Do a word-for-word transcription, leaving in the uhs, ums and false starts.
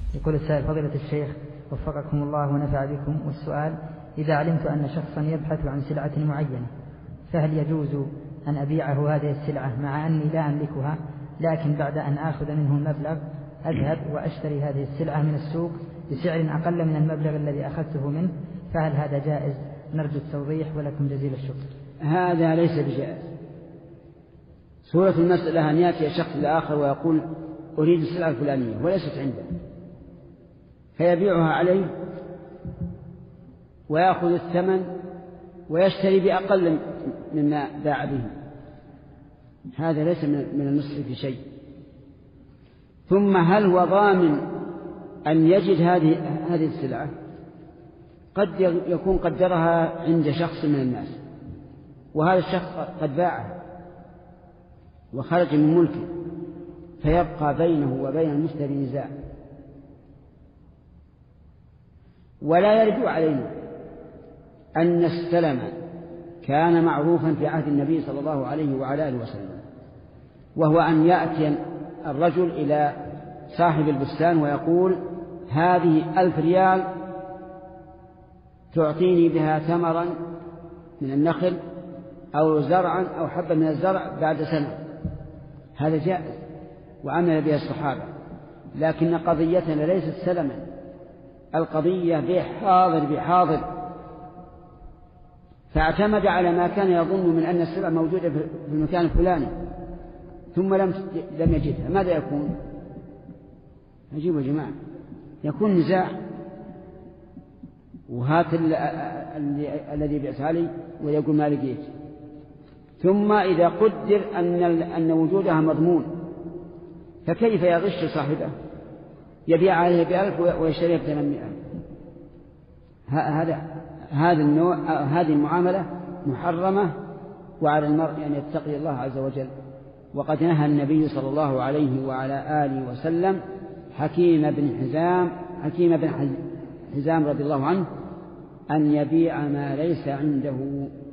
يقول السائل: فضيلة الشيخ وفقكم الله ونفع بكم، والسؤال: إذا علمت أن شخصا يبحث عن سلعة معينة فهل يجوز أن أبيعه هذه السلعة مع أني لا أملكها، لكن بعد أن آخذ منه المبلغ أذهب وأشتري هذه السلعة من السوق بسعر أقل من المبلغ الذي أخذته منه، فهل هذا جائز؟ نرجو التوضيح ولكم جزيل الشكر. هذا ليس بجائز. صورة المسألة أن يأتي شخص لآخر ويقول: أريد السلعة الفلانية وليست عنده، فيبيعها عليه ويأخذ الثمن ويشتري بأقل مما باع به، هذا ليس من النصح في شيء. ثم هل هو ضامن أن يجد هذه هذه السلعة؟ قد يكون قدرها عند شخص من الناس، وهذا الشخص قد باعها وخرج من ملكه، فيبقى بينه وبين المشتري نزاع. ولا يرد علينا أن السلم كان معروفا في عهد النبي صلى الله عليه وعلى آله وسلم، وهو أن يأتي الرجل إلى صاحب البستان ويقول: هذه ألف ريال تعطيني بها ثمرا من النخل أو زرعا أو حبا من الزرع بعد سنة. هذا جائز وعمل به الصحابة، لكن قضيتنا ليست سلما، القضية بيع حاضر بحاضر، فاعتمد على ما كان يظن من أن السلعة موجودة في المكان الفلاني ثم لم لم يجدها، ماذا يكون؟ عجيب يا جماعة، يكون نزاع، وهات الذي بعت علي ويقول ما لقيت. ثم إذا قدر أن أن وجودها مضمون، فكيف يغش صاحبه يبيع عليه بألف ويشتريه بثمانمائة؟ هذا هذا النوع هذه المعاملة محرمة، وعلى المرء أن يتقي الله عز وجل. وقد نهى النبي صلى الله عليه وعلى آله وسلم حكيم بن حزام حكيم بن حزام رضي الله عنه أن يبيع ما ليس عنده